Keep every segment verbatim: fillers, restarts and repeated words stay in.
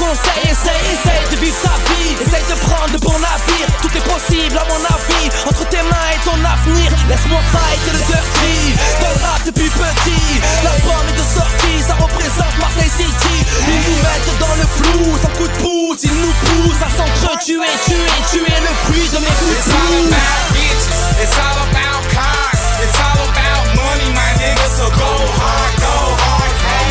conseils, essaye, essaye de vivre ta vie. Essaye de prendre de bons navires. Tout est possible à mon avis, entre tes mains et ton avenir. Laisse-moi fight le dirty, dans le rap depuis petit. L'album est de sortie, ça représente Marseille City. Ils nous mettent dans le flou, sans coup de pouce. Ils nous poussent à s'entretuer, tuer, tuer le fruit de mes coups de pouce. It's all about cars, it's all about money, my nigga, so go hard, go hard, hey.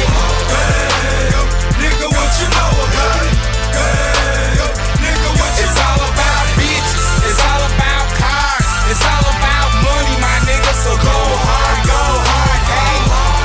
Hey, nigga, what you know about it? Hey, nigga, what you It's all about bitches, it's all about cars, it's all about money, my nigga, so go hard, go hard, hey.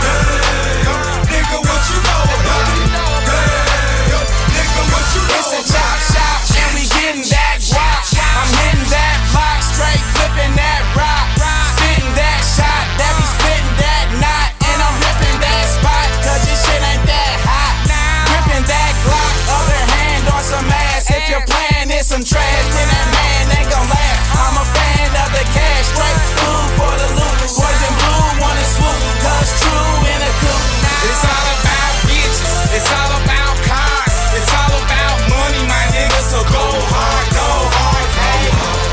Hey, nigga, what you know about it? Hey, nigga, what you know It's a chop shop, and we getting that guap. I'm hitting that block, straight flipping that rock, spitting that shot, that be spitting that knot, and I'm ripping that spot, cause this shit ain't that hot. Gripping that Glock, other hand on some ass. If your plan is some trash, then that man ain't gon' last. I'm a fan of the cash, straight food for the loot. Boys in blue wanna swoop, cause true in a coupe. It's all about bitches, it's all about cars, it's all about money, my nigga, so go hard, go hard, hey.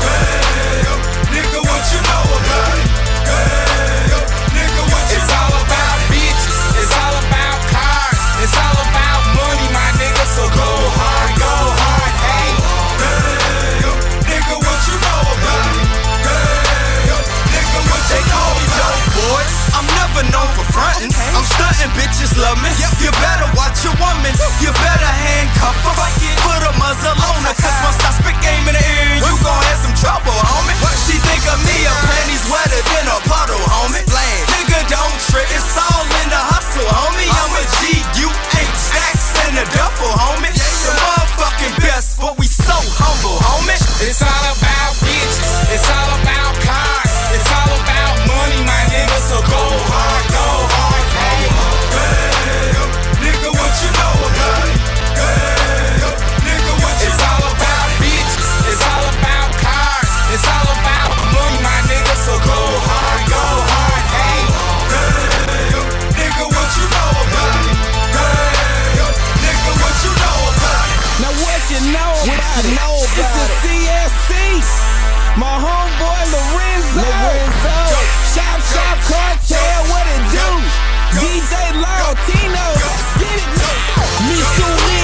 Hey, nigga, what you know about it? Hey, nigga, what you It's all about bitches, it's all about cars, it's all about money, my nigga, so go hard, go hard, hey. Hey, nigga, what you know about it? Hey, nigga, what you know about it? Dope boy, I'm never known for frontin'. I'm stuntin', bitches love me. You better watch your woman, you better handcuff her. Put a muzzle on her, cause once I spit game in the ear, you gon' have some trouble, homie. She think of me, her panties wetter than a puddle, homie. Nigga, don't trip, it's all in the hustle, homie. I'm a G, you ain't stacks in a duffel, homie. The motherfucking best, but we so humble, homie. It's all about bitches, it's all about cars, it's all about money, my nigga, so go hard, go hard, hey. Hey, nigga, what you know about it? Hey, nigga, what you It's all about bitches, it's all about cars, it's all about money, my nigga, so go hard, go hard, hey. Hey, nigga, what you know about it? Hey, nigga, what you know about it? Now what you know about it? Know about it's the C S C, my homeboy Lorenzo. Lorenzo. Shop Shop Cartel, what it do? D J Law, Tino, let's get it. Missouri,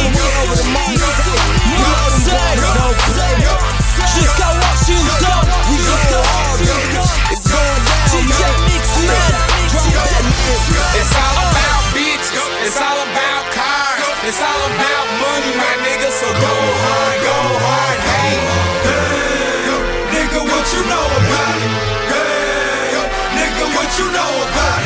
Marseille, no play. Jusqu'à Washington, we go hard. It's going down, D J Mixman, drop that mix. It's all about bitches, it's all about cars, it's all about money, my nigga, so go hard, go hard, hey. Hey, nigga, what you know about it? Hey, nigga, what you know about it?